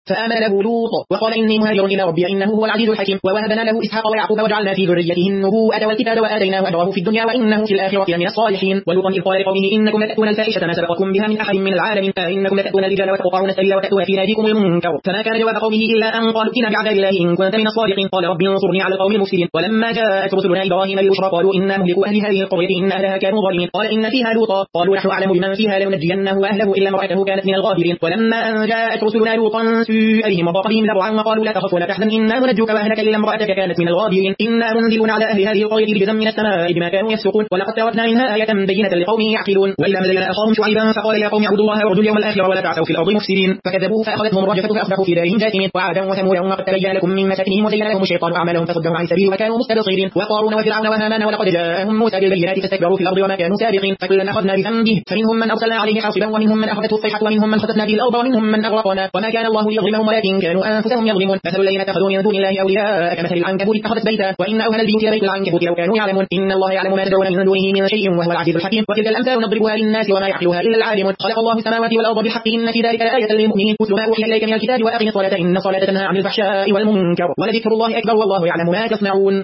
فآمن له لوط وقال إني مهاجر إلى ربي إنه هو العزيز الحكيم. ووهبنا له إسحاق ويعقوب وجعلنا في ذريته النبوءة والكتاب وآتيناه أجره في الدنيا وإنه في الآخرة لمن الصالحين. ولوطا إذ قال لقومه إنكم لتأتون الفاحشة ما سبقكم بها من أحد من العالمين إنكم لتأتون الرجال وتقطعون السبيل وتأتون في ناديكم المنكر. فما كان جواب قومه إلا أن قالوا ائتنا بعذاب الله إن كنت من الصادقين. قال رب انصرني على القوم المفسدين. ولما جاءت رسلنا إبراهيم بالبشرى قالوا إنا مهلكوا أهل هذه القرية إن أهلها كانوا ظالمين. قال إن فيها لوطا قالوا نحن أعلم بمن فيها لننجينه وأهله إلا امرأته كانت من الغابرين. ولما أن جاءت رسلنا لوطا سيء بهم وضاق بهم ذرعا وقالوا لا تخف ولا تحزن إنا منجوك وأهلك إلا امرأتك كانت من الغابرين. إنا منزلون على أهل هذه القرية رجزا من السماء بما كانوا يفسقون. ولقد تركنا منها آية بينة لقوم يعقلون. وإلى مدين أخاهم شعيبا فقال يا قوم اعبدوا الله واعبدوا اليوم الآخر ولا تعثوا في الأرض مفسدين. فكذبوه فأخذتهم الرجفة فأصبحوا في دارهم جاثمين. وعادا وثمودا وقد تبين لكم من مساكنهم وزين لهم الشيطان أعمالهم فصدهم عن السبيل وكانوا مستبصرين. وقارون وفرعون وهامان ولقد جاءهم موسى بالبينات فاستكبروا في الأرض وما كانوا سابقين. فكلا أخذنا بذنبه فمنهم من أرسلنا عليه حاصبا ومنهم من أخذته الصيحة ومنهم من خسفنا به الأرض ومنهم من أغرقنا وما كان الله ليظلمهم ولكن كانوا أنفسهم يظلمون. مثل الذين اتخذوا من دون الله أولياء كمثل العنكبوت اتخذت بيتا وإن أوهن البيوت لبيت العنكبوت لو كانوا يعلمون إن الله يعلم ما تدعون من دونه من شيء وهو العزيز الحكيم. وتلك الأمثال نضربها للناس وما يعقلها إلا العالمون. خلق الله السماوات والأرض بالحق إن في ذلك لآية للمؤمنين. اتل ما أوحي إليك من الكتاب وأقم الصلاة إن الصلاة تنهى عن الفحشاء والمنكر ولذكر الله أكبر والله يعلم ما تصنعون.